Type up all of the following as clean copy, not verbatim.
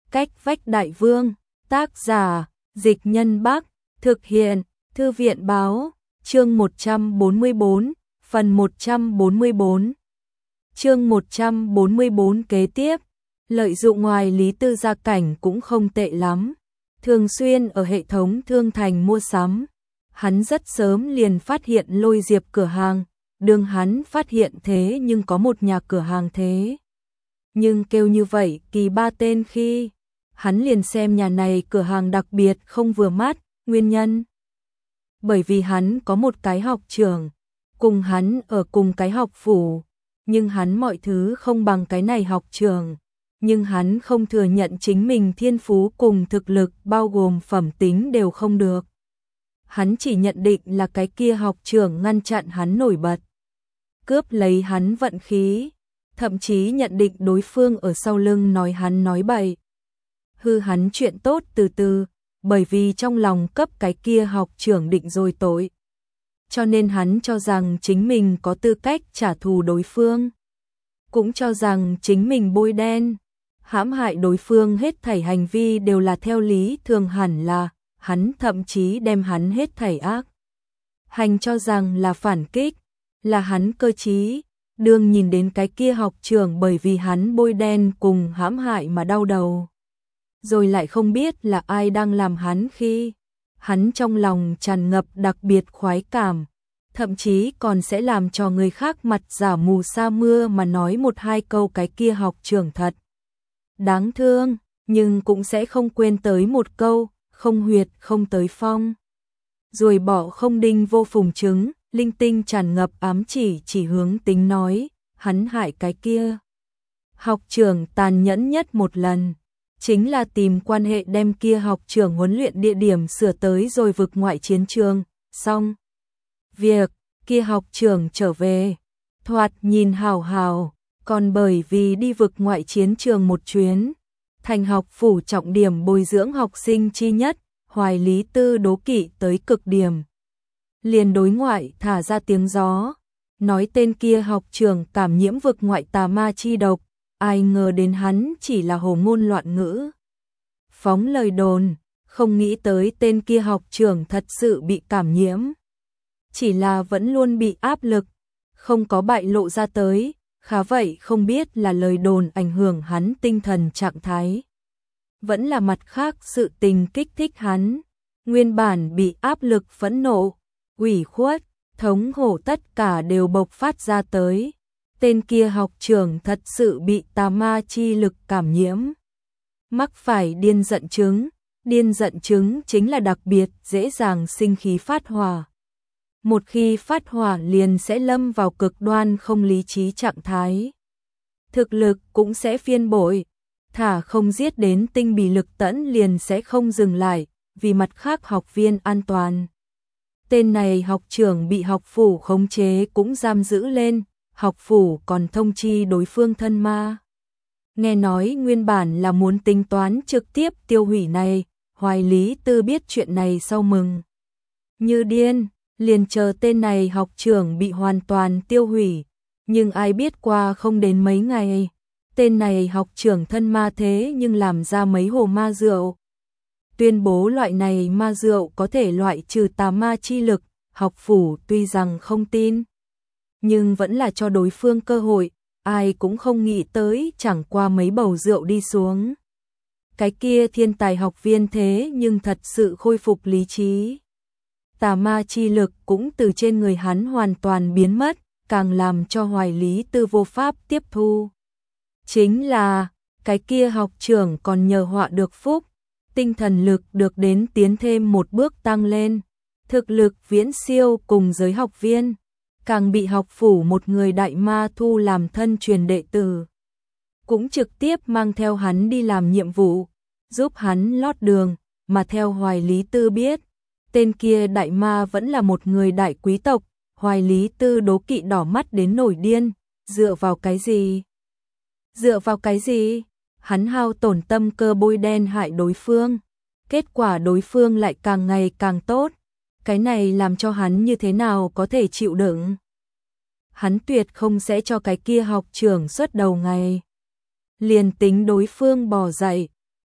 Cách vách đại vương, tác giả, Dịch Nhân Bắc, thực hiện, Thư viện báo, chương 144, phần 144. Chương 144 kế tiếp, lợi dụng ngoài Lý Tư gia cảnh cũng không tệ lắm, thường xuyên ở hệ thống thương thành mua sắm. Hắn rất sớm liền phát hiện Lôi Diệp cửa hàng, đương hắn phát hiện thế nhưng có một nhà cửa hàng thế. Nhưng kêu như vậy kỳ ba tên khi, hắn liền xem nhà này cửa hàng đặc biệt không vừa mắt, nguyên nhân. Bởi vì hắn có một cái học trưởng, cùng hắn ở cùng cái học phủ, nhưng hắn mọi thứ không bằng cái này học trưởng. Nhưng hắn không thừa nhận chính mình thiên phú cùng thực lực bao gồm phẩm tính đều không được. Hắn chỉ nhận định là cái kia học trưởng ngăn chặn hắn nổi bật, cướp lấy hắn vận khí, thậm chí nhận định đối phương ở sau lưng nói hắn nói bậy. Hư hắn chuyện tốt từ từ, bởi vì trong lòng cấp cái kia học trưởng định rồi tội. Cho nên hắn cho rằng chính mình có tư cách trả thù đối phương. Cũng cho rằng chính mình bôi đen, hãm hại đối phương hết thảy hành vi đều là theo lý thường hẳn là, hắn thậm chí đem hắn hết thảy ác hành cho rằng là phản kích, là hắn cơ trí. Đương nhìn đến cái kia học trưởng bởi vì hắn bôi đen cùng hãm hại mà đau đầu, rồi lại không biết là ai đang làm hắn khi, hắn trong lòng tràn ngập đặc biệt khoái cảm, thậm chí còn sẽ làm cho người khác mặt giả mù sa mưa mà nói một hai câu cái kia học trưởng thật đáng thương, nhưng cũng sẽ không quên tới một câu, không huyệt không tới phong. Rồi bỏ không đinh vô phùng trứng, linh tinh tràn ngập ám chỉ hướng tính nói, hắn hại cái kia. Học trưởng tàn nhẫn nhất một lần, chính là tìm quan hệ đem kia học trưởng huấn luyện địa điểm sửa tới rồi vực ngoại chiến trường, xong. Việc, kia học trưởng trở về, thoạt nhìn hào hào, còn bởi vì đi vực ngoại chiến trường một chuyến, thành học phủ trọng điểm bồi dưỡng học sinh chi nhất, Hoài Lý Tư đố kỵ tới cực điểm. Liền đối ngoại thả ra tiếng gió, nói tên kia học trưởng cảm nhiễm vực ngoại tà ma chi độc, ai ngờ đến hắn chỉ là hồ ngôn loạn ngữ. Phóng lời đồn, không nghĩ tới tên kia học trưởng thật sự bị cảm nhiễm. Chỉ là vẫn luôn bị áp lực, không có bại lộ ra tới, khá vậy không biết là lời đồn ảnh hưởng hắn tinh thần trạng thái. Vẫn là mặt khác sự tình kích thích hắn, nguyên bản bị áp lực phẫn nộ, ủy khuất, thống hổ tất cả đều bộc phát ra tới. Tên kia học trưởng thật sự bị tà ma chi lực cảm nhiễm. Mắc phải điên giận chứng chính là đặc biệt dễ dàng sinh khí phát hỏa. Một khi phát hỏa liền sẽ lâm vào cực đoan không lý trí trạng thái. Thực lực cũng sẽ phiên bội, thả không giết đến tinh bì lực tẫn liền sẽ không dừng lại, vì mặt khác học viên an toàn. Tên này học trưởng bị học phủ khống chế cũng giam giữ lên, học phủ còn thông chi đối phương thân ma. Nghe nói nguyên bản là muốn tính toán trực tiếp tiêu hủy này, Hoài Lý Tư biết chuyện này sau mừng như điên, liền chờ tên này học trưởng bị hoàn toàn tiêu hủy, nhưng ai biết qua không đến mấy ngày, tên này học trưởng thân ma thế nhưng làm ra mấy hồ ma rượu. Tuyên bố loại này ma rượu có thể loại trừ tà ma chi lực, học phủ tuy rằng không tin, nhưng vẫn là cho đối phương cơ hội, ai cũng không nghĩ tới chẳng qua mấy bầu rượu đi xuống. Cái kia thiên tài học viên thế nhưng thật sự khôi phục lý trí. Tà ma chi lực cũng từ trên người hắn hoàn toàn biến mất, càng làm cho Hoài Lý Tư vô pháp tiếp thu. Chính là, cái kia học trưởng còn nhờ họa được phúc, tinh thần lực được đến tiến thêm một bước tăng lên, thực lực viễn siêu cùng giới học viên, càng bị học phủ một người đại ma thu làm thân truyền đệ tử. Cũng trực tiếp mang theo hắn đi làm nhiệm vụ, giúp hắn lót đường, mà theo Hoài Lý Tư biết, tên kia đại ma vẫn là một người đại quý tộc, Hoài Lý Tư đố kỵ đỏ mắt đến nổi điên, dựa vào cái gì? Dựa vào cái gì? Hắn hao tổn tâm cơ bôi đen hại đối phương, kết quả đối phương lại càng ngày càng tốt, cái này làm cho hắn như thế nào có thể chịu đựng? Hắn tuyệt không sẽ cho cái kia học trưởng suốt đầu ngày. Liền tính đối phương bỏ dậy,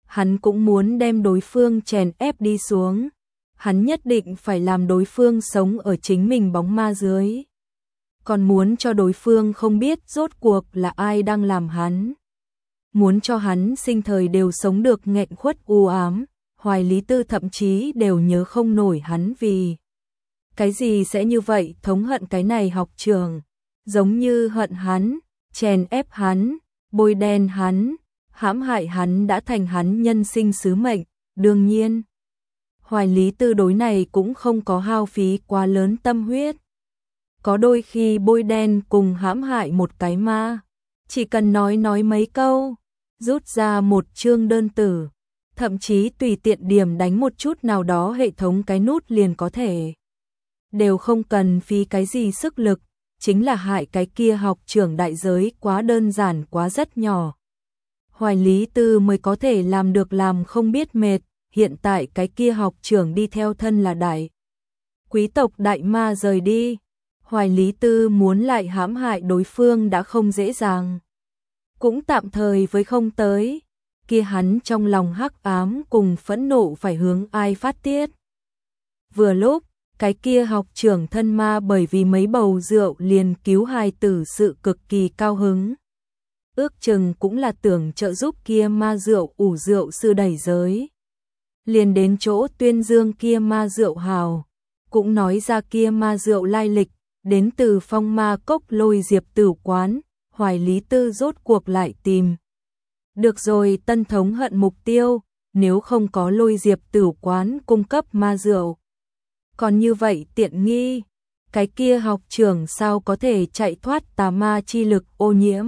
hắn cũng muốn đem đối phương chèn ép đi xuống. Hắn nhất định phải làm đối phương sống ở chính mình bóng ma dưới. Còn muốn cho đối phương không biết rốt cuộc là ai đang làm hắn. Muốn cho hắn sinh thời đều sống được nghẹn khuất u ám, Hoài Lý Tư thậm chí đều nhớ không nổi hắn vì cái gì sẽ như vậy thống hận cái này học trường, giống như hận hắn, chèn ép hắn, bôi đen hắn, hãm hại hắn đã thành hắn nhân sinh sứ mệnh, đương nhiên. Hoài Lý Tư đối này cũng không có hao phí quá lớn tâm huyết. Có đôi khi bôi đen cùng hãm hại một cái ma, chỉ cần nói mấy câu, rút ra một chương đơn tử, thậm chí tùy tiện điểm đánh một chút nào đó hệ thống cái nút liền có thể. Đều không cần phí cái gì sức lực, chính là hại cái kia học trưởng đại giới quá đơn giản quá rất nhỏ. Hoài Lý Tư mới có thể làm được làm không biết mệt, hiện tại cái kia học trưởng đi theo thân là đại quý tộc đại ma rời đi. Hoài Lý Tư muốn lại hãm hại đối phương đã không dễ dàng. Cũng tạm thời với không tới, kia hắn trong lòng hắc ám cùng phẫn nộ phải hướng ai phát tiết. Vừa lúc, cái kia học trưởng thân ma bởi vì mấy bầu rượu liền cứu hài tử sự cực kỳ cao hứng. Ước chừng cũng là tưởng trợ giúp kia ma rượu ủ rượu sư đẩy giới. Liền đến chỗ tuyên dương kia ma rượu hào, cũng nói ra kia ma rượu lai lịch, đến từ Phong Ma Cốc Lôi Diệp Tử quán, Hoài Lý Tư rốt cuộc lại tìm. Được rồi, tân thống hận mục tiêu, nếu không có Lôi Diệp Tử quán cung cấp ma rượu. Còn như vậy tiện nghi, cái kia học trưởng sao có thể chạy thoát tà ma chi lực ô nhiễm.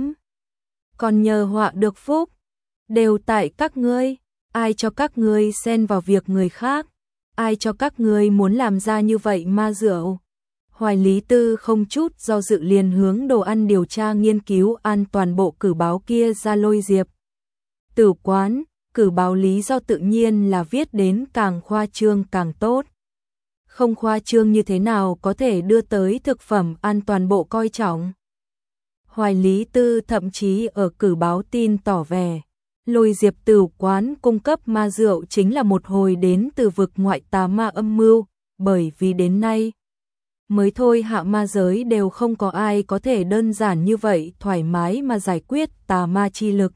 Còn nhờ họa được phúc, đều tại các ngươi, ai cho các ngươi xen vào việc người khác, ai cho các ngươi muốn làm ra như vậy ma rượu. Hoài Lý Tư không chút do dự liền hướng đồ ăn điều tra nghiên cứu an toàn bộ cử báo kia ra Lôi Diệp Tử quán, cử báo lý do tự nhiên là viết đến càng khoa trương càng tốt. Không khoa trương như thế nào có thể đưa tới thực phẩm an toàn bộ coi trọng. Hoài Lý Tư thậm chí ở cử báo tin tỏ vẻ, Lôi Diệp Tử quán cung cấp ma rượu chính là một hồi đến từ vực ngoại tà ma âm mưu, bởi vì đến nay mới thôi hạ ma giới đều không có ai có thể đơn giản như vậy thoải mái mà giải quyết tà ma chi lực.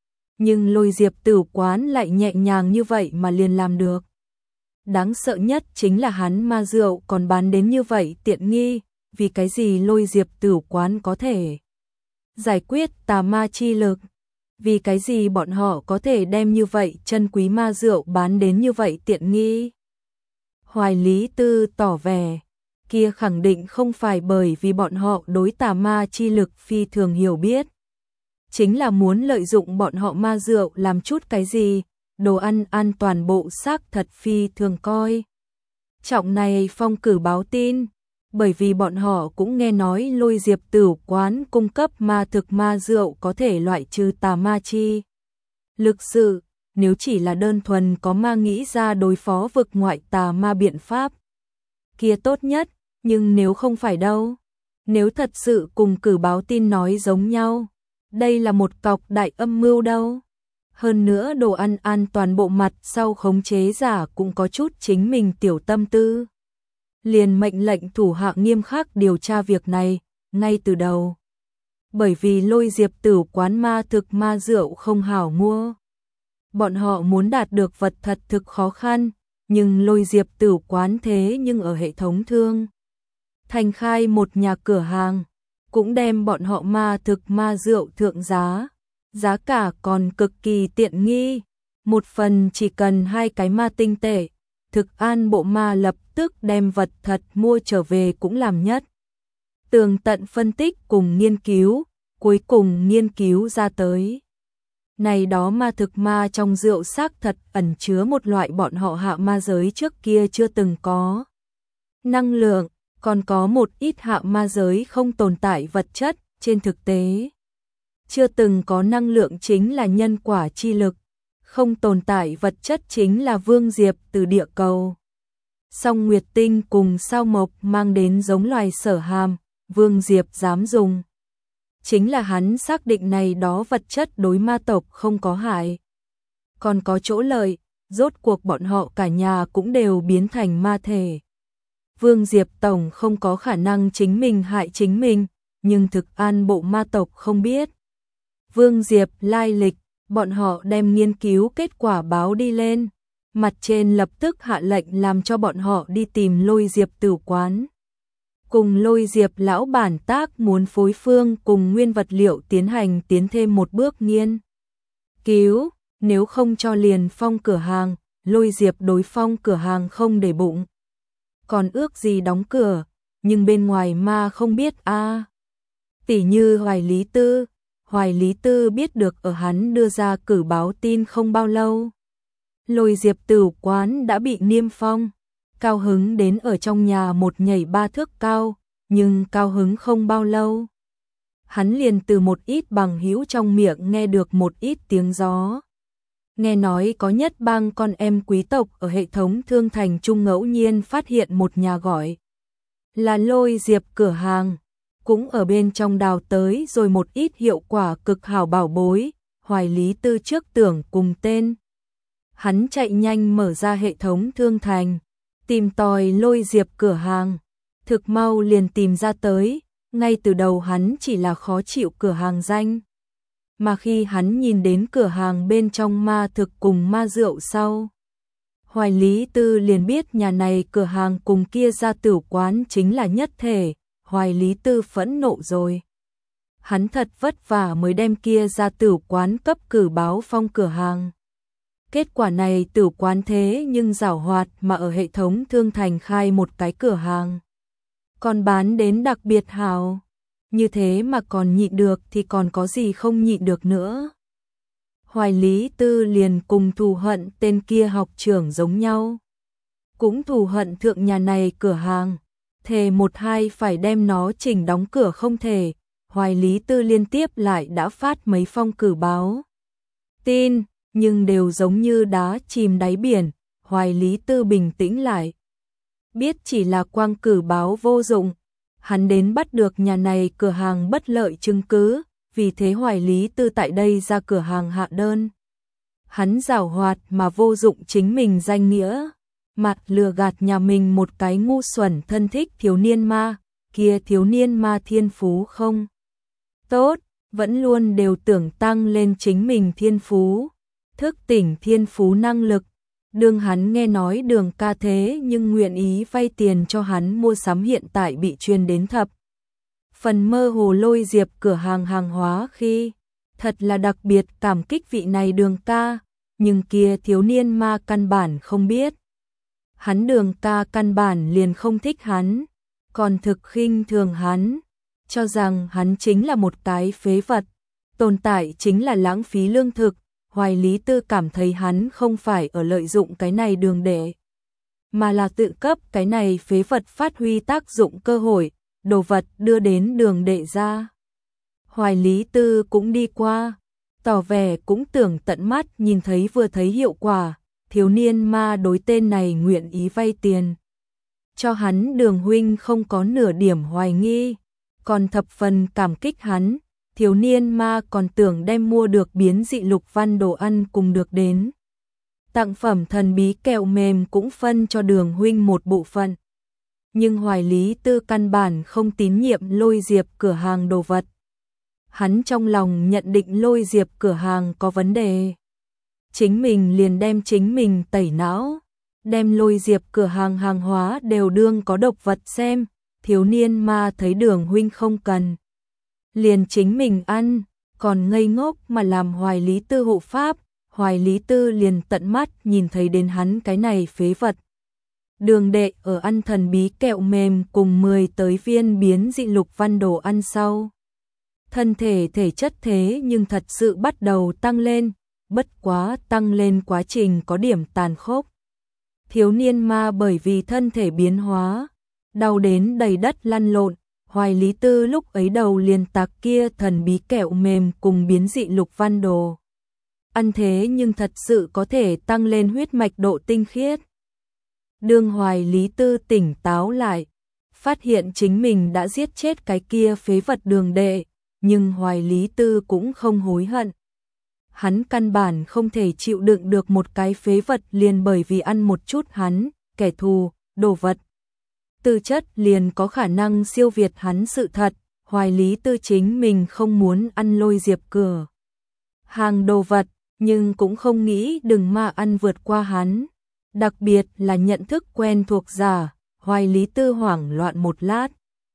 Nhưng Lôi Diệp Tử quán lại nhẹ nhàng như vậy mà liền làm được. Đáng sợ nhất chính là hắn ma rượu còn bán đến như vậy tiện nghi, vì cái gì Lôi Diệp Tử quán có thể giải quyết tà ma chi lực, vì cái gì bọn họ có thể đem như vậy chân quý ma rượu bán đến như vậy tiện nghi. Hoài Lý Tư tỏ vẻ, kia khẳng định không phải bởi vì bọn họ đối tà ma chi lực phi thường hiểu biết. Chính là muốn lợi dụng bọn họ ma rượu làm chút cái gì, đồ ăn an toàn bộ xác thật phi thường coi. Trọng này phong cử báo tin, bởi vì bọn họ cũng nghe nói Lôi Diệp Tử quán cung cấp ma thực ma rượu có thể loại trừ tà ma chi lực sự, nếu chỉ là đơn thuần có ma nghĩ ra đối phó vực ngoại tà ma biện pháp, kia tốt nhất, nhưng nếu không phải đâu, nếu thật sự cùng cử báo tin nói giống nhau, đây là một cọc đại âm mưu đâu. Hơn nữa đồ ăn an toàn bộ mặt sau khống chế giả cũng có chút chính mình tiểu tâm tư. Liền mệnh lệnh thủ hạ nghiêm khắc điều tra việc này, ngay từ đầu. Bởi vì Lôi Diệp Tử quán ma thực ma rượu không hảo mua. Bọn họ muốn đạt được vật thật thực khó khăn, nhưng Lôi Diệp Tử quán thế nhưng ở hệ thống thương thành khai một nhà cửa hàng, cũng đem bọn họ ma thực ma rượu thượng giá. Giá cả còn cực kỳ tiện nghi, một phần chỉ cần 2 cái ma tinh tệ, thực an bộ ma lập tức đem vật thật mua trở về cũng làm nhất. Tường tận phân tích cùng nghiên cứu, cuối cùng nghiên cứu ra tới. Này đó ma thực ma trong rượu xác thật ẩn chứa một loại bọn họ hạ ma giới trước kia chưa từng có. Năng lượng, còn có một ít hạ ma giới không tồn tại vật chất, trên thực tế chưa từng có năng lượng chính là nhân quả chi lực, không tồn tại vật chất chính là vương diệp từ địa cầu. Song Nguyệt Tinh cùng sao mộc mang đến giống loài sở hàm, vương diệp dám dùng. Chính là hắn xác định này đó vật chất đối ma tộc không có hại. còn có chỗ lợi, rốt cuộc bọn họ cả nhà cũng đều biến thành ma thể. Vương Diệp Tổng không có khả năng chính mình hại chính mình, nhưng thực an bộ ma tộc không biết. Vương Diệp lai lịch, bọn họ đem nghiên cứu kết quả báo đi lên. Mặt trên lập tức hạ lệnh làm cho bọn họ đi tìm Lôi Diệp tử quán. Cùng Lôi Diệp lão bản tác muốn phối phương cùng nguyên vật liệu tiến thêm một bước nghiên cứu, nếu không cho liền phong cửa hàng, Lôi Diệp đối phong cửa hàng không để bụng. Còn ước gì đóng cửa, nhưng bên ngoài ma không biết a. Tỷ như Hoài Lý Tư biết được ở hắn đưa ra cử báo tin không bao lâu. Lôi Diệp tử quán đã bị niêm phong, cao hứng đến ở trong nhà một nhảy 3 thước cao, nhưng cao hứng không bao lâu. Hắn liền từ một ít bằng hữu trong miệng nghe được một ít tiếng gió. Nghe nói có nhất bang con em quý tộc ở hệ thống thương thành trung ngẫu nhiên phát hiện một nhà gọi là Lôi Diệp cửa hàng, cũng ở bên trong đào tới rồi một ít hiệu quả cực hảo bảo bối. Hoài Lý Tư trước tưởng cùng tên. Hắn chạy nhanh mở ra hệ thống thương thành, tìm tòi Lôi Diệp cửa hàng, thực mau liền tìm ra tới, ngay từ đầu hắn chỉ là khó chịu cửa hàng danh. Mà khi hắn nhìn đến cửa hàng bên trong ma thực cùng ma rượu sau, Hoài Lý Tư liền biết nhà này cửa hàng cùng kia gia tử quán chính là nhất thể. Hoài Lý Tư phẫn nộ rồi. Hắn thật vất vả mới đem kia gia tử quán cấp cử báo phong cửa hàng. Kết quả này tử quán thế nhưng giảo hoạt mà ở hệ thống thương thành khai một cái cửa hàng. Còn bán đến đặc biệt hào. Như thế mà còn nhịn được thì còn có gì không nhịn được nữa. Hoài Lý Tư liền cùng thù hận tên kia học trưởng giống nhau. Cũng thù hận thượng nhà này cửa hàng. Thề một hai phải đem nó chỉnh đóng cửa không thể. Hoài Lý Tư liên tiếp lại đã phát mấy phong cử báo tin, nhưng đều giống như đá chìm đáy biển. Hoài Lý Tư bình tĩnh lại. Biết chỉ là quang cử báo vô dụng. Hắn đến bắt được nhà này cửa hàng bất lợi chứng cứ, vì thế Hoài Lý Tư tại đây ra cửa hàng hạ đơn. Hắn giảo hoạt mà vô dụng chính mình danh nghĩa, mặt lừa gạt nhà mình một cái ngu xuẩn thân thích thiếu niên ma, kia thiếu niên ma thiên phú không tốt, vẫn luôn đều tưởng tăng lên chính mình thiên phú, thức tỉnh thiên phú năng lực. Đường hắn nghe nói Đường ca thế nhưng nguyện ý vay tiền cho hắn mua sắm hiện tại bị truyền đến thập phần mơ hồ Lôi Diệp cửa hàng hàng hóa khi thật là đặc biệt cảm kích vị này Đường ca, nhưng kia thiếu niên ma căn bản không biết. Hắn Đường ca căn bản liền không thích hắn, còn thực khinh thường hắn, cho rằng hắn chính là một cái phế vật, tồn tại chính là lãng phí lương thực. Hoài Lý Tư cảm thấy hắn không phải ở lợi dụng cái này Đường đệ, mà là tự cấp cái này phế vật phát huy tác dụng cơ hội, đồ vật đưa đến Đường đệ ra. Hoài Lý Tư cũng đi qua, tỏ vẻ cũng tưởng tận mắt nhìn thấy vừa thấy hiệu quả, thiếu niên ma đối tên này nguyện ý vay tiền. Cho hắn Đường huynh không có nửa điểm hoài nghi, còn thập phần cảm kích hắn. Thiếu niên ma còn tưởng đem mua được biến dị lục văn đồ ăn cùng được đến. Tặng phẩm thần bí kẹo mềm cũng phân cho Đường huynh một bộ phận. Nhưng Hoài Lý Tư căn bản không tín nhiệm Lôi Diệp cửa hàng đồ vật. Hắn trong lòng nhận định Lôi Diệp cửa hàng có vấn đề. Chính mình liền đem chính mình tẩy não, đem Lôi Diệp cửa hàng hàng hóa đều đương có độc vật xem. Thiếu niên ma thấy Đường huynh không cần, liền chính mình ăn, còn ngây ngốc mà làm Hoài Lý Tư hộ pháp. Hoài Lý Tư liền tận mắt nhìn thấy đến hắn cái này phế vật. Đường đệ ở ăn thần bí kẹo mềm cùng 10 tới viên biến dị lục văn đồ ăn sau. Thân thể thể chất thế nhưng thật sự bắt đầu tăng lên, bất quá tăng lên quá trình có điểm tàn khốc. Thiếu niên ma bởi vì thân thể biến hóa, đau đến đầy đất lăn lộn. Hoài Lý Tư lúc ấy đầu liền tạc kia thần bí kẹo mềm cùng biến dị lục văn đồ ăn thế nhưng thật sự có thể tăng lên huyết mạch độ tinh khiết. Đương Hoài Lý Tư tỉnh táo lại, phát hiện chính mình đã giết chết cái kia phế vật Đường đệ, nhưng Hoài Lý Tư cũng không hối hận. Hắn căn bản không thể chịu đựng được một cái phế vật liền bởi vì ăn một chút hắn, kẻ thù, đồ vật. Tư chất liền có khả năng siêu việt hắn sự thật, Hoài Lý Tư chính mình không muốn ăn Lôi Diệp cửa hàng đồ vật, nhưng cũng không nghĩ đừng mà ăn vượt qua hắn. Đặc biệt là nhận thức quen thuộc giả, Hoài Lý Tư hoảng loạn một lát.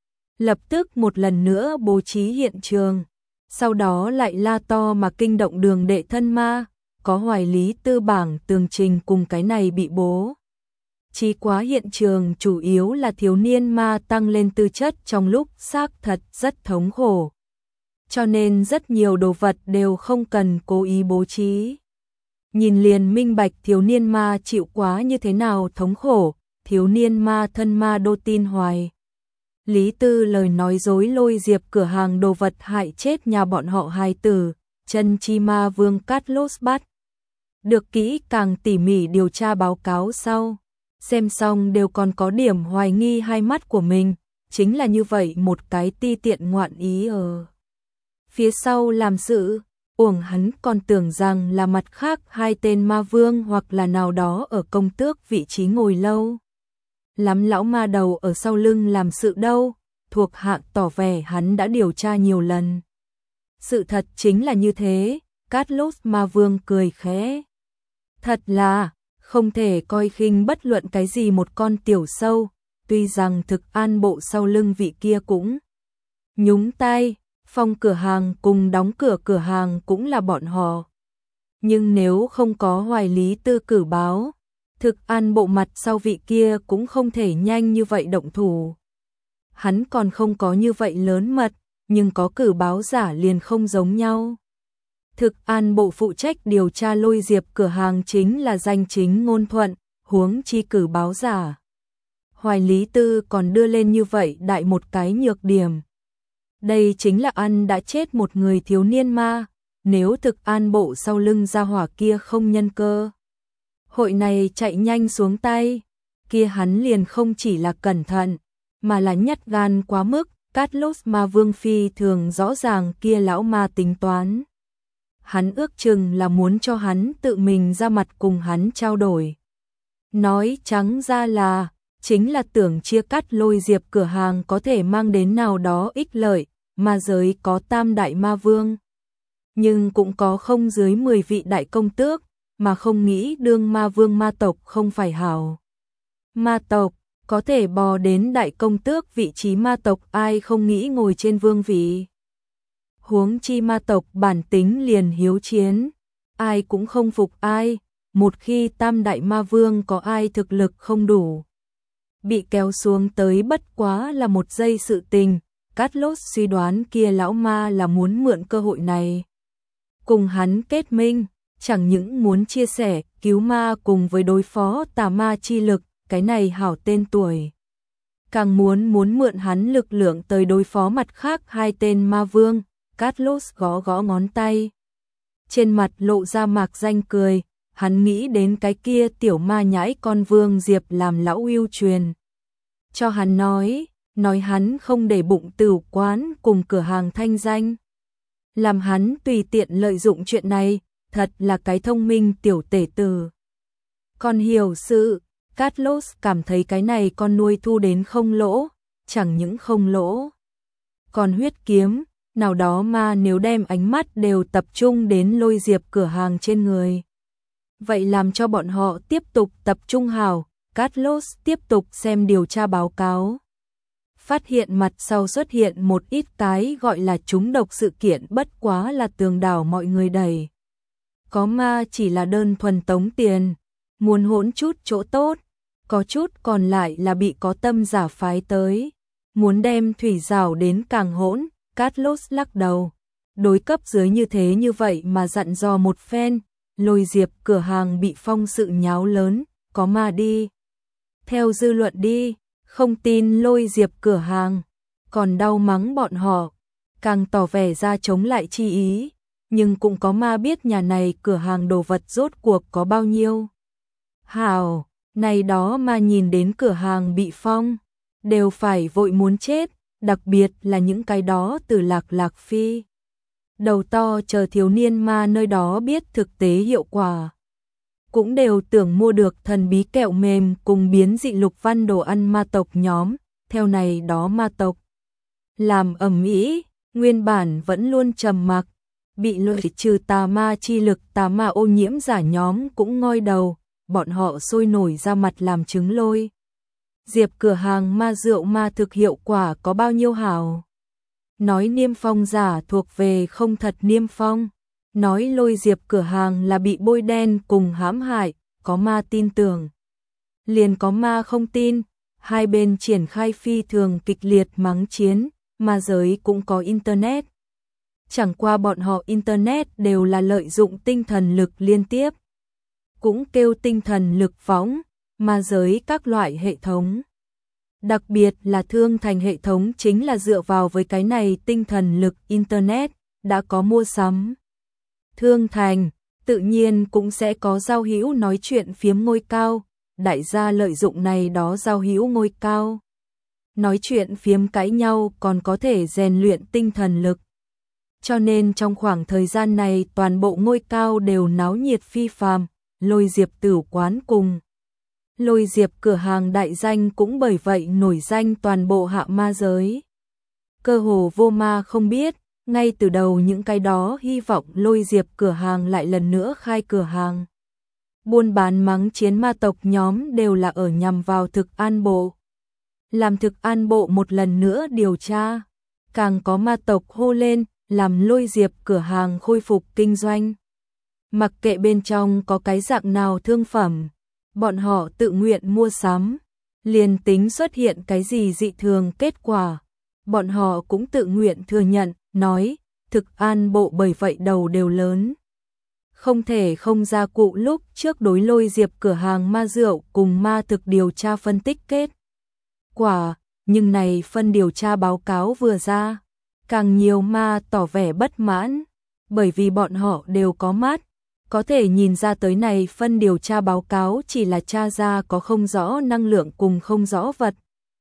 Lập tức một lần nữa bố trí hiện trường, sau đó lại la to mà kinh động Đường Đệ thân ma, có Hoài Lý Tư bảng tường trình cùng cái này bị bố. Chỉ quá hiện trường chủ yếu là thiếu niên ma tăng lên tư chất trong lúc xác thật rất thống khổ. Cho nên rất nhiều đồ vật đều không cần cố ý bố trí. Nhìn liền minh bạch thiếu niên ma chịu quá như thế nào thống khổ, thiếu niên ma thân ma đô tin Hoài Lý Tư lời nói dối Lôi Diệp cửa hàng đồ vật hại chết nhà bọn họ hài tử, chân chi ma vương Carlos bắt. Được kỹ càng tỉ mỉ điều tra báo cáo sau, xem xong đều còn có điểm hoài nghi hai mắt của mình, chính là như vậy một cái ti tiện ngoạn ý ở phía sau làm sự, uổng hắn còn tưởng rằng là mặt khác hai tên ma vương hoặc là nào đó ở công tước vị trí ngồi lâu. Lắm lão ma đầu ở sau lưng làm sự đâu, thuộc hạ tỏ vẻ hắn đã điều tra nhiều lần. Sự thật chính là như thế, Carlos ma vương cười khẽ. Thật là, không thể coi khinh bất luận cái gì một con tiểu sâu, tuy rằng thực an bộ sau lưng vị kia cũng nhúng tay, phong cửa hàng cùng đóng cửa cửa hàng cũng là bọn họ. Nhưng nếu không có Hoài Lý Tư cử báo, thực an bộ mặt sau vị kia cũng không thể nhanh như vậy động thủ. Hắn còn không có như vậy lớn mật, nhưng có cử báo giả liền không giống nhau. Thực an bộ phụ trách điều tra Lôi Diệp cửa hàng chính là danh chính ngôn thuận, huống chi cử báo giả. Hoài Lý Tư còn đưa lên như vậy đại một cái nhược điểm. Đây chính là ăn đã chết một người thiếu niên ma, nếu thực an bộ sau lưng gia hỏa kia không nhân cơ. Hội này chạy nhanh xuống tay, kia hắn liền không chỉ là cẩn thận, mà là nhát gan quá mức, Carlos ma vương phi thường rõ ràng kia lão ma tính toán. Hắn ước chừng là muốn cho hắn tự mình ra mặt cùng hắn trao đổi. Nói trắng ra là, chính là tưởng chia cắt Lôi Diệp cửa hàng có thể mang đến nào đó ích lợi, ma giới có tam đại ma vương. Nhưng cũng có không dưới 10 vị đại công tước, mà không nghĩ đương ma vương ma tộc không phải hảo. Ma tộc, có thể bò đến đại công tước vị trí ma tộc ai không nghĩ ngồi trên vương vị. Huống chi ma tộc bản tính liền hiếu chiến, ai cũng không phục ai, một khi tam đại ma vương có ai thực lực không đủ. Bị kéo xuống tới bất quá là một giây sự tình, Carlos suy đoán kia lão ma là muốn mượn cơ hội này. Cùng hắn kết minh, chẳng những muốn chia sẻ, cứu ma cùng với đối phó tà ma chi lực, cái này hảo tên tuổi. Càng muốn mượn hắn lực lượng tới đối phó mặt khác hai tên ma vương, Carlos gõ gõ ngón tay. Trên mặt lộ ra mạc danh cười, hắn nghĩ đến cái kia tiểu ma nhãi con Vương Diệp làm lão yêu truyền. Cho hắn nói hắn không để bụng tửu quán cùng cửa hàng thanh danh. Làm hắn tùy tiện lợi dụng chuyện này, thật là cái thông minh tiểu tể tử. Còn hiểu sự, Carlos cảm thấy cái này con nuôi thu đến không lỗ, chẳng những không lỗ. Còn huyết kiếm, nào đó mà nếu đem ánh mắt đều tập trung đến Lôi Diệp cửa hàng trên người. Vậy làm cho bọn họ tiếp tục tập trung hào, Carlos tiếp tục xem điều tra báo cáo. Phát hiện mặt sau xuất hiện một ít cái gọi là trúng độc sự kiện bất quá là tường đảo mọi người đẩy. Có ma chỉ là đơn thuần tống tiền, muốn hỗn chút chỗ tốt, có chút còn lại là bị có tâm giả phái tới, muốn đem thủy rào đến càng hỗn. Carlos lắc đầu, đối cấp dưới như vậy mà dặn dò một phen, Lôi Diệp cửa hàng bị phong sự nháo lớn, có mà đi. Theo dư luận đi, không tin Lôi Diệp cửa hàng, còn đau mắng bọn họ, càng tỏ vẻ ra chống lại chi ý, nhưng cũng có ma biết nhà này cửa hàng đồ vật rốt cuộc có bao nhiêu. Hảo, này đó mà nhìn đến cửa hàng bị phong, đều phải vội muốn chết. Đặc biệt là những cái đó từ Lạc Phi. đầu to chờ thiếu niên ma nơi đó biết thực tế hiệu quả. Cũng đều tưởng mua được thần bí kẹo mềm cùng biến dị lục văn đồ ăn ma tộc nhóm, theo này đó ma tộc. Làm ầm ĩ, nguyên bản vẫn luôn trầm mặc, bị loại trừ tà ma chi lực tà ma ô nhiễm giả nhóm cũng ngoi đầu, bọn họ sôi nổi ra mặt làm chứng lôi. Diệp cửa hàng ma rượu ma thực hiệu quả có bao nhiêu hảo. Nói niêm phong giả thuộc về không thật niêm phong. Nói lôi Diệp cửa hàng là bị bôi đen cùng hãm hại, có ma tin tưởng. Liền có ma không tin, hai bên triển khai phi thường kịch liệt mắng chiến, ma giới cũng có Internet. Chẳng qua bọn họ Internet đều là lợi dụng tinh thần lực liên tiếp. Cũng kêu tinh thần lực võng, ma giới các loại hệ thống. Đặc biệt là Thương Thành hệ thống chính là dựa vào với cái này tinh thần lực Internet, đã có mua sắm. Thương Thành, tự nhiên cũng sẽ có giao hữu nói chuyện phiếm ngôi cao, đại gia lợi dụng này đó giao hữu ngôi cao. Nói chuyện phiếm cãi nhau còn có thể rèn luyện tinh thần lực. Cho nên trong khoảng thời gian này toàn bộ ngôi cao đều náo nhiệt phi phàm, lôi Diệp tử quán cùng. Lôi Diệp cửa hàng đại danh cũng bởi vậy nổi danh toàn bộ hạ ma giới. Cơ hồ vô ma không biết, ngay từ đầu những cái đó hy vọng lôi Diệp cửa hàng lại lần nữa khai cửa hàng. Buôn bán mắng chiến ma tộc nhóm đều là ở nhằm vào thực an bộ. Làm thực an bộ một lần nữa điều tra. Càng có ma tộc hô lên, làm lôi Diệp cửa hàng khôi phục kinh doanh. Mặc kệ bên trong có cái dạng nào thương phẩm, bọn họ tự nguyện mua sắm. Liền tính xuất hiện cái gì dị thường kết quả, bọn họ cũng tự nguyện thừa nhận, nói, thực an bộ bởi vậy đầu đều lớn. Không thể không ra cụ lúc trước đối lôi Diệp cửa hàng ma rượu cùng ma thực điều tra phân tích kết quả, nhưng này phân điều tra báo cáo vừa ra, càng nhiều ma tỏ vẻ bất mãn, bởi vì bọn họ đều có mắt, có thể nhìn ra tới này phân điều tra báo cáo chỉ là tra ra có không rõ năng lượng cùng không rõ vật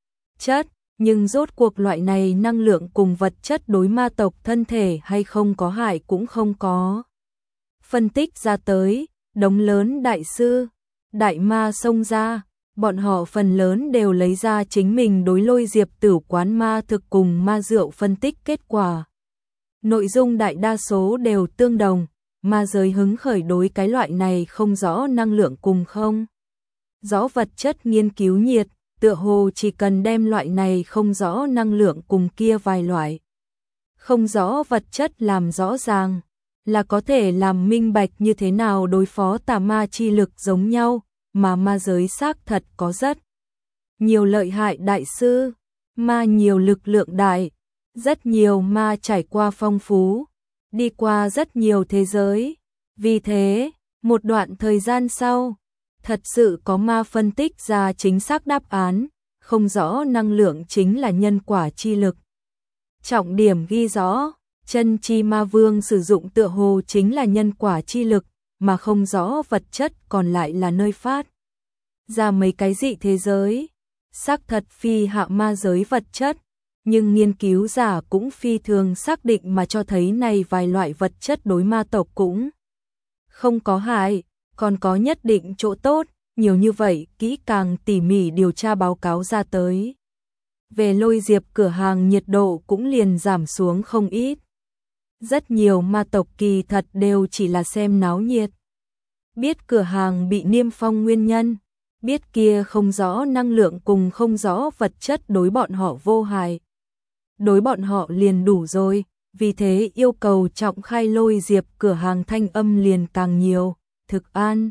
chất, nhưng rốt cuộc loại này năng lượng cùng vật chất đối ma tộc thân thể hay không có hại cũng không có. Phân tích ra tới, đống lớn đại sư, đại ma xông ra, bọn họ phần lớn đều lấy ra chính mình đối lôi Diệp tử quán ma thực cùng ma rượu phân tích kết quả. Nội dung đại đa số đều tương đồng, ma giới hứng khởi đối cái loại này không rõ năng lượng cùng không rõ vật chất nghiên cứu nhiệt, tựa hồ chỉ cần đem loại này không rõ năng lượng cùng kia vài loại không rõ vật chất làm rõ ràng, là có thể làm minh bạch như thế nào đối phó tà ma chi lực giống nhau, mà ma giới xác thật có rất nhiều lợi hại đại sư, ma nhiều lực lượng đại, rất nhiều ma trải qua phong phú, đi qua rất nhiều thế giới. Vì thế, một đoạn thời gian sau, thật sự có ma phân tích ra chính xác đáp án, không rõ năng lượng chính là nhân quả chi lực. Trọng điểm ghi rõ, chân chi ma vương sử dụng tựa hồ chính là nhân quả chi lực, mà không rõ vật chất còn lại là nơi phát ra mấy cái dị thế giới. Xác thật phi hạ ma giới vật chất, nhưng nghiên cứu giả cũng phi thường xác định mà cho thấy này vài loại vật chất đối ma tộc cũng không có hại, còn có nhất định chỗ tốt, nhiều như vậy kỹ càng tỉ mỉ điều tra báo cáo ra tới. Về lôi Diệp cửa hàng nhiệt độ cũng liền giảm xuống không ít. Rất nhiều ma tộc kỳ thật đều chỉ là xem náo nhiệt. Biết cửa hàng bị niêm phong nguyên nhân, biết kia không rõ năng lượng cùng không rõ vật chất đối bọn họ vô hại. Đối bọn họ liền đủ rồi, vì thế yêu cầu trọng khai lôi Diệp cửa hàng thanh âm liền càng nhiều, thực an.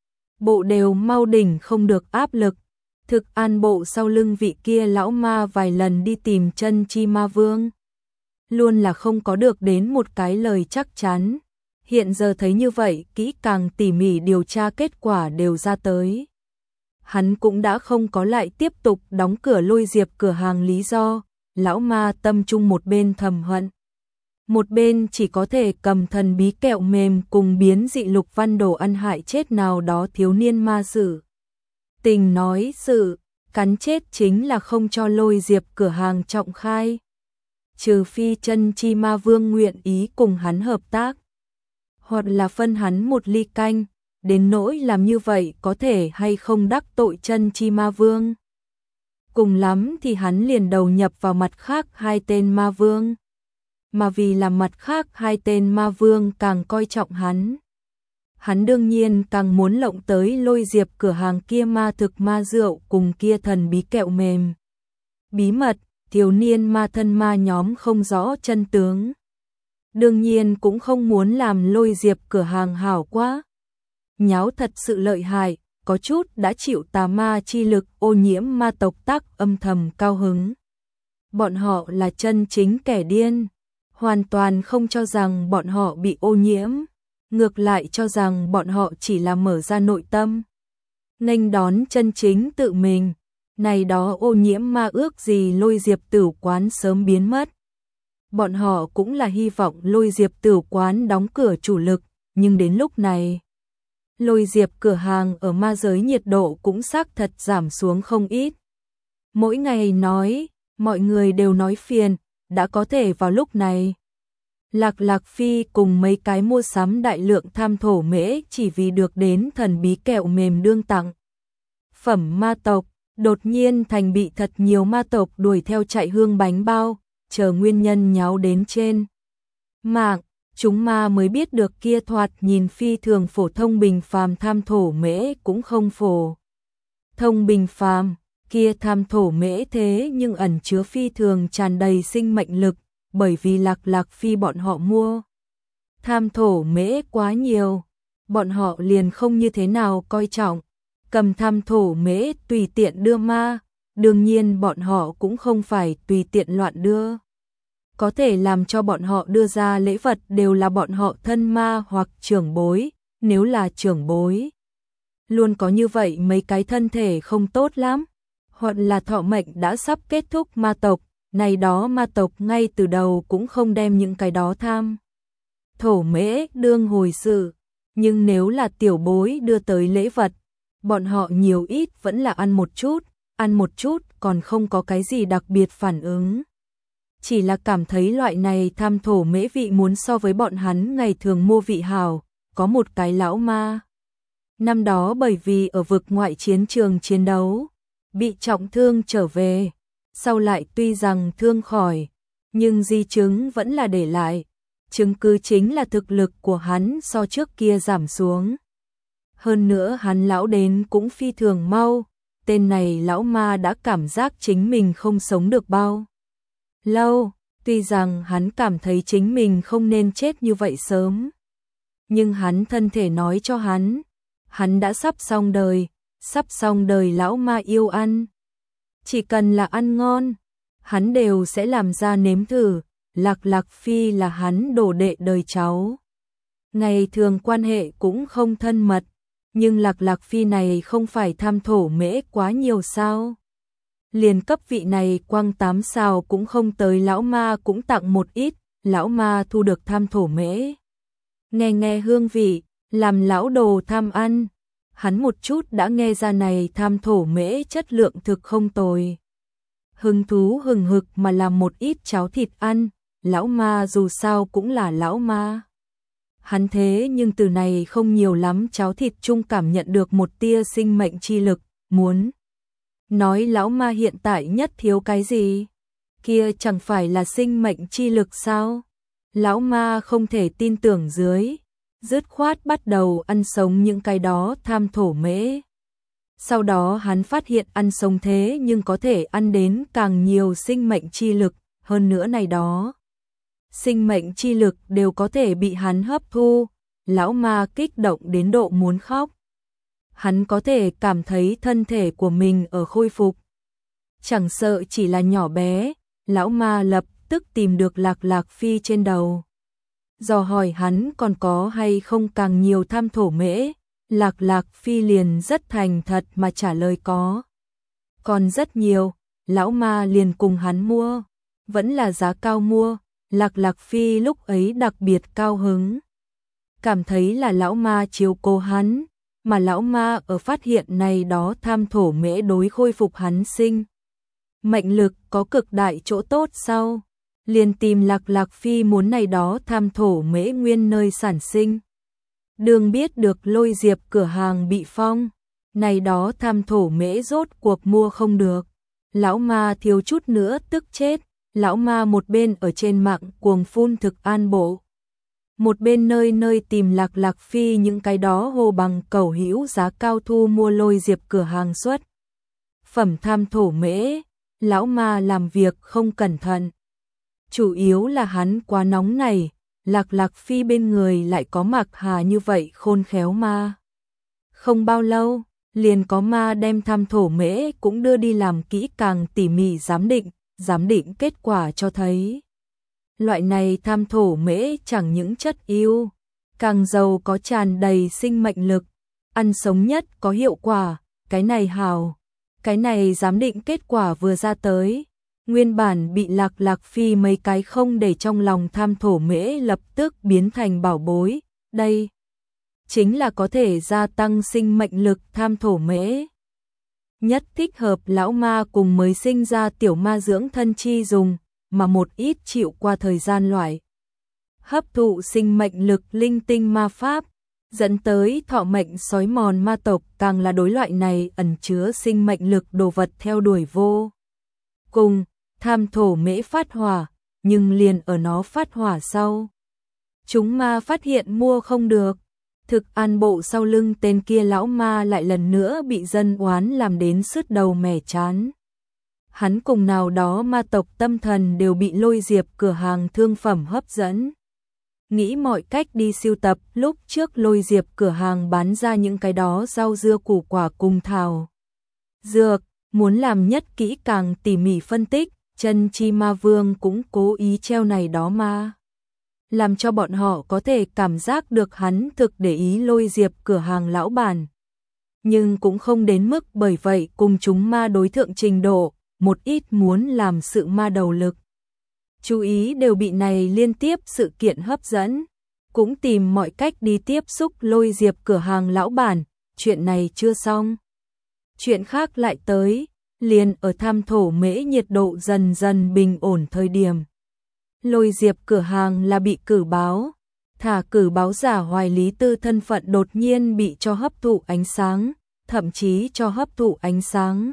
Bộ đều mau đỉnh không được áp lực, thực an bộ sau lưng vị kia lão ma vài lần đi tìm chân chi ma vương. Luôn là không có được đến một cái lời chắc chắn, hiện giờ thấy như vậy kỹ càng tỉ mỉ điều tra kết quả đều ra tới. Hắn cũng đã không có lại tiếp tục đóng cửa lôi Diệp cửa hàng lý do, lão ma tâm trung một bên thầm hận. Một bên chỉ có thể cầm thần bí kẹo mềm cùng biến dị lục văn đồ ăn hại chết nào đó thiếu niên ma sử. Tình nói sự, cắn chết chính là không cho lôi Diệp cửa hàng trọng khai. trừ phi Chân Chi Ma Vương nguyện ý cùng hắn hợp tác, hoặc là phân hắn một ly canh, đến nỗi làm như vậy có thể hay không đắc tội Chân Chi Ma Vương. Cùng lắm thì hắn liền đầu nhập vào mặt khác hai tên ma vương, mà vì là mặt khác hai tên ma vương càng coi trọng hắn đương nhiên càng muốn lộng tới Lôi Diệp cửa hàng kia ma thực ma rượu cùng kia thần bí kẹo mềm. Bí mật, thiếu niên ma thân ma nhóm không rõ chân tướng. Đương nhiên cũng không muốn làm Lôi Diệp cửa hàng hảo quá. Nháo thật sự lợi hại, có chút đã chịu tà ma chi lực ô nhiễm ma tộc Tắc âm thầm cao hứng. Bọn họ là chân chính kẻ điên, hoàn toàn không cho rằng bọn họ bị ô nhiễm, ngược lại cho rằng bọn họ chỉ là mở ra nội tâm, nghênh đón chân chính tự mình. Này đó ô nhiễm ma ước gì Lôi Diệp Tửu quán sớm biến mất. Bọn họ cũng là hy vọng Lôi Diệp Tửu quán đóng cửa chủ lực, nhưng đến lúc này, Lôi Diệp cửa hàng ở ma giới nhiệt độ cũng xác thật giảm xuống không ít. Mỗi ngày nói, mọi người đều nói phiền, đã có thể vào lúc này. Lạc Phi cùng mấy cái mua sắm đại lượng tham thổ mễ chỉ vì được đến thần bí kẹo mềm đương tặng. Phẩm ma tộc, đột nhiên thành bị thật nhiều ma tộc đuổi theo chạy hương bánh bao, chờ nguyên nhân nháo đến trên mạng. Chúng ma mới biết được kia thoạt nhìn phi thường phổ thông bình phàm tham thổ mễ cũng không phổ thông bình phàm, kia tham thổ mễ thế nhưng ẩn chứa phi thường tràn đầy sinh mệnh lực, bởi vì Lạc Phi bọn họ mua tham thổ mễ quá nhiều, bọn họ liền không như thế nào coi trọng, cầm tham thổ mễ tùy tiện đưa ma, đương nhiên bọn họ cũng không phải tùy tiện loạn đưa. Có thể làm cho bọn họ đưa ra lễ vật đều là bọn họ thân ma hoặc trưởng bối, nếu là trưởng bối. Luôn có như vậy mấy cái thân thể không tốt lắm, hoặc là thọ mệnh đã sắp kết thúc ma tộc, này đó ma tộc ngay từ đầu cũng không đem những cái đó tham thổ mễ đương hồi sự, nhưng nếu là tiểu bối đưa tới lễ vật, bọn họ nhiều ít vẫn là ăn một chút còn không có cái gì đặc biệt phản ứng. Chỉ là cảm thấy loại này tham thổ mễ vị muốn so với bọn hắn ngày thường mua vị hảo, có một cái lão ma. Năm đó bởi vì ở vực ngoại chiến trường chiến đấu, bị trọng thương trở về, sau lại tuy rằng thương khỏi, nhưng di chứng vẫn là để lại. Chứng cứ chính là thực lực của hắn so trước kia giảm xuống. Hơn nữa hắn lão đến cũng phi thường mau, tên này lão ma đã cảm giác chính mình không sống được bao lâu, tuy rằng hắn cảm thấy chính mình không nên chết như vậy sớm. Nhưng hắn thân thể nói cho hắn đã sắp xong đời lão ma yêu ăn. Chỉ cần là ăn ngon, hắn đều sẽ làm ra nếm thử. Lạc Phi là hắn đồ đệ đời cháu. Ngày thường quan hệ cũng không thân mật, nhưng Lạc Phi này không phải tham thổ mễ quá nhiều sao. Liền cấp vị này quăng 8 sao cũng không tới, lão ma cũng tặng một ít, lão ma thu được tham thổ mễ. Nghe hương vị, làm lão đồ tham ăn, hắn một chút đã nghe ra này tham thổ mễ chất lượng thực không tồi. Hứng thú hừng hực mà làm một ít cháo thịt ăn, lão ma dù sao cũng là lão ma. Hắn thế nhưng từ này không nhiều lắm cháo thịt chung cảm nhận được một tia sinh mệnh chi lực, muốn nói lão ma hiện tại nhất thiếu cái gì? Kia chẳng phải là sinh mệnh chi lực sao? Lão ma không thể tin tưởng dưới, dứt khoát bắt đầu ăn sống những cái đó tham thổ mễ. Sau đó hắn phát hiện ăn sống thế nhưng có thể ăn đến càng nhiều sinh mệnh chi lực, hơn nữa này đó. Sinh mệnh chi lực đều có thể bị hắn hấp thu, lão ma kích động đến độ muốn khóc. Hắn có thể cảm thấy thân thể của mình ở khôi phục. Chẳng sợ chỉ là nhỏ bé, lão ma lập tức tìm được Lạc Phi trên đầu. Dò hỏi hắn còn có hay không càng nhiều tham thổ mễ, Lạc Phi liền rất thành thật mà trả lời có. Còn rất nhiều, lão ma liền cùng hắn mua, vẫn là giá cao mua, Lạc Phi lúc ấy đặc biệt cao hứng. Cảm thấy là lão ma chiếu cố hắn, mà lão ma ở phát hiện này đó tham thổ mễ đối khôi phục hắn sinh mệnh lực có cực đại chỗ tốt sau. liền tìm Lạc Lạc Phi muốn này đó tham thổ mễ nguyên nơi sản sinh. Đường biết được Lôi Diệp cửa hàng bị phong, này đó tham thổ mễ rốt cuộc mua không được. Lão ma thiếu chút nữa tức chết, lão ma một bên ở trên mạng cuồng phun thực an bộ. Một bên nơi nơi tìm Lạc Lạc Phi những cái đó hồ bằng cẩu hữu giá cao thu mua Lôi Diệp cửa hàng xuất. Phẩm tham thổ mễ, lão ma làm việc không cẩn thận. Chủ yếu là hắn quá nóng này, Lạc Lạc Phi bên người lại có Mạc Hà như vậy khôn khéo ma. Không bao lâu, liền có ma đem tham thổ mễ cũng đưa đi làm kỹ càng tỉ mỉ giám định kết quả cho thấy. Loại này tham thổ mễ chẳng những chất yêu, càng giàu có tràn đầy sinh mệnh lực, ăn sống nhất có hiệu quả, cái này hào. Cái này giám định kết quả vừa ra tới, nguyên bản bị Lạc Lạc Phi mấy cái không để trong lòng tham thổ mễ lập tức biến thành bảo bối, đây chính là có thể gia tăng sinh mệnh lực tham thổ mễ. Nhất thích hợp lão ma cùng mới sinh ra tiểu ma dưỡng thân chi dùng, mà một ít chịu qua thời gian loại. Hấp thụ sinh mệnh lực linh tinh ma pháp, dẫn tới thọ mệnh sói mòn ma tộc càng là đối loại này ẩn chứa sinh mệnh lực đồ vật theo đuổi vô. Cùng, tham thổ mễ phát hỏa, nhưng liền ở nó phát hỏa sau. Chúng ma phát hiện mua không được, thực an bộ sau lưng tên kia lão ma lại lần nữa bị dân oán làm đến sứt đầu mẻ chán. Hắn cùng nào đó ma tộc tâm thần đều bị Lôi Diệp cửa hàng thương phẩm hấp dẫn. Nghĩ mọi cách đi sưu tập lúc trước Lôi Diệp cửa hàng bán ra những cái đó rau dưa củ quả cùng thảo dược, muốn làm nhất kỹ càng tỉ mỉ phân tích, Chân Chi Ma Vương cũng cố ý treo này đó ma. Làm cho bọn họ có thể cảm giác được hắn thực để ý Lôi Diệp cửa hàng lão bản. Nhưng cũng không đến mức bởi vậy cùng chúng ma đối thượng trình độ, một ít muốn làm sự ma đầu lực. Chú ý đều bị này liên tiếp sự kiện hấp dẫn, cũng tìm mọi cách đi tiếp xúc Lôi Diệp cửa hàng lão bản, chuyện này chưa xong. Chuyện khác lại tới, liền ở tham thổ mễ nhiệt độ dần dần bình ổn thời điểm. Lôi Diệp cửa hàng là bị cử báo, cử báo giả Hoài Lý Tư thân phận đột nhiên bị cho hấp thụ ánh sáng, thậm chí cho hấp thụ ánh sáng.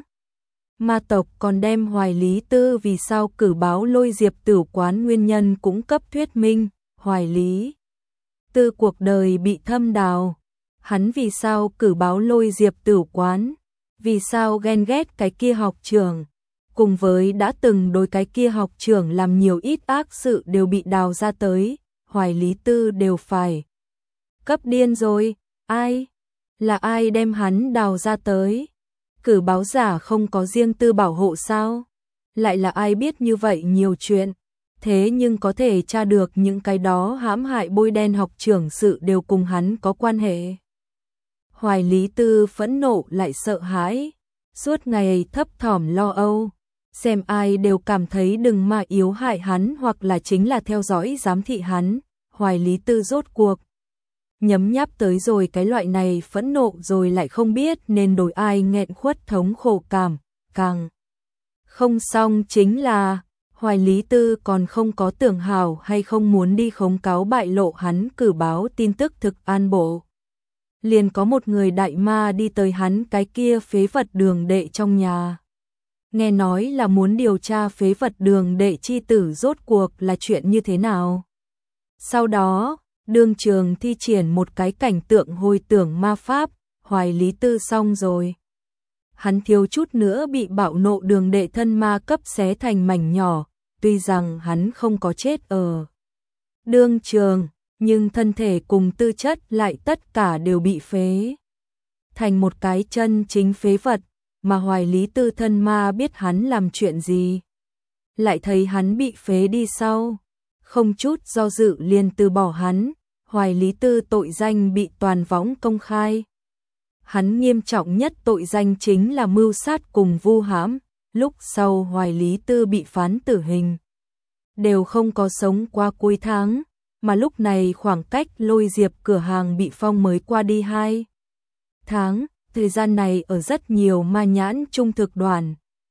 Ma tộc còn đem Hoài Lý Tư vì sao cử báo Lôi Diệp tử quán nguyên nhân cũng cấp thuyết minh. Hoài Lý Tư cuộc đời bị thâm đào, hắn vì sao cử báo Lôi Diệp tử quán, vì sao ghen ghét cái kia học trưởng, cùng với đã từng đối cái kia học trưởng làm nhiều ít ác sự đều bị đào ra tới, Hoài Lý Tư đều phải cấp điên rồi. Là ai đem hắn đào ra tới? Cử báo giả không có riêng tư bảo hộ sao? Lại là ai biết như vậy nhiều chuyện, thế nhưng có thể tra được những cái đó hãm hại bôi đen học trưởng sự đều cùng hắn có quan hệ. Hoài Lý Tư phẫn nộ lại sợ hãi, suốt ngày thấp thỏm lo âu, xem ai đều cảm thấy đừng mà yếu hại hắn hoặc là chính là theo dõi giám thị hắn. Hoài Lý Tư rốt cuộc nhấm nháp tới rồi cái loại này phẫn nộ rồi lại không biết nên đối ai nghẹn khuất thống khổ cảm, càng không xong chính là Hoài Lý Tư còn không có tưởng hào hay không muốn đi khống cáo bại lộ hắn cử báo tin tức thực an bộ. Liền có một người đại ma đi tới hắn cái kia phế vật đường đệ trong nhà. Nghe nói là muốn điều tra phế vật đường đệ chi tử rốt cuộc là chuyện như thế nào. Sau đó, đương trường thi triển một cái cảnh tượng hồi tưởng ma pháp, Hoài Lý Tư xong rồi. Hắn thiếu chút nữa bị bạo nộ đường đệ thân ma cấp xé thành mảnh nhỏ, tuy rằng hắn không có chết ở đương trường, nhưng thân thể cùng tư chất lại tất cả đều bị phế thành một cái chân chính phế vật, mà Hoài Lý Tư thân ma biết hắn làm chuyện gì. Lại thấy hắn bị phế đi sau, không chút do dự liền từ bỏ hắn, Hoài Lý Tư tội danh bị toàn võng công khai. Hắn nghiêm trọng nhất tội danh chính là mưu sát cùng vu hãm, lúc sau Hoài Lý Tư bị phán tử hình. Đều không có sống qua cuối tháng, mà lúc này khoảng cách Lôi Diệp cửa hàng bị phong mới qua đi 2 tháng, thời gian này ở rất nhiều ma nhãn trung thực đoàn.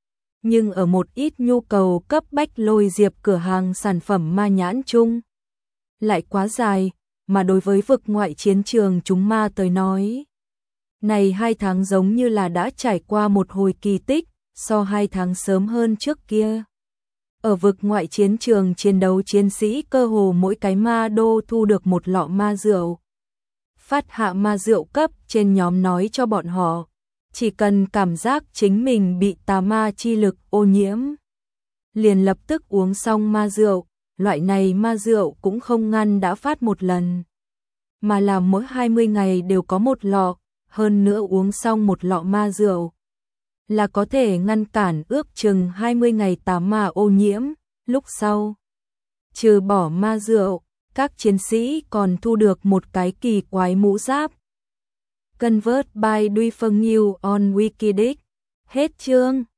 nhưng ở một ít nhu cầu cấp bách lôi diệp cửa hàng sản phẩm ma nhãn chung lại quá dài, mà đối với vực ngoại chiến trường chúng ma tới nói. Này 2 tháng giống như là đã trải qua một hồi kỳ tích, so 2 tháng sớm hơn trước kia. Ở vực ngoại chiến trường chiến đấu chiến sĩ cơ hồ mỗi cái ma đô thu được một lọ ma rượu. Phát hạ ma rượu cấp trên nhóm nói cho bọn họ, chỉ cần cảm giác chính mình bị tà ma chi lực ô nhiễm, liền lập tức uống xong ma rượu, loại này ma rượu cũng không ngăn đã phát một lần, mà là mỗi 20 ngày đều có một lọ, hơn nữa uống xong một lọ ma rượu là có thể ngăn cản ước chừng 20 ngày tà ma ô nhiễm. Lúc sau, trừ bỏ ma rượu, các chiến sĩ còn thu được một cái kỳ quái mũ giáp. Convert by Duy Phân New on Wikidex. Hết chương.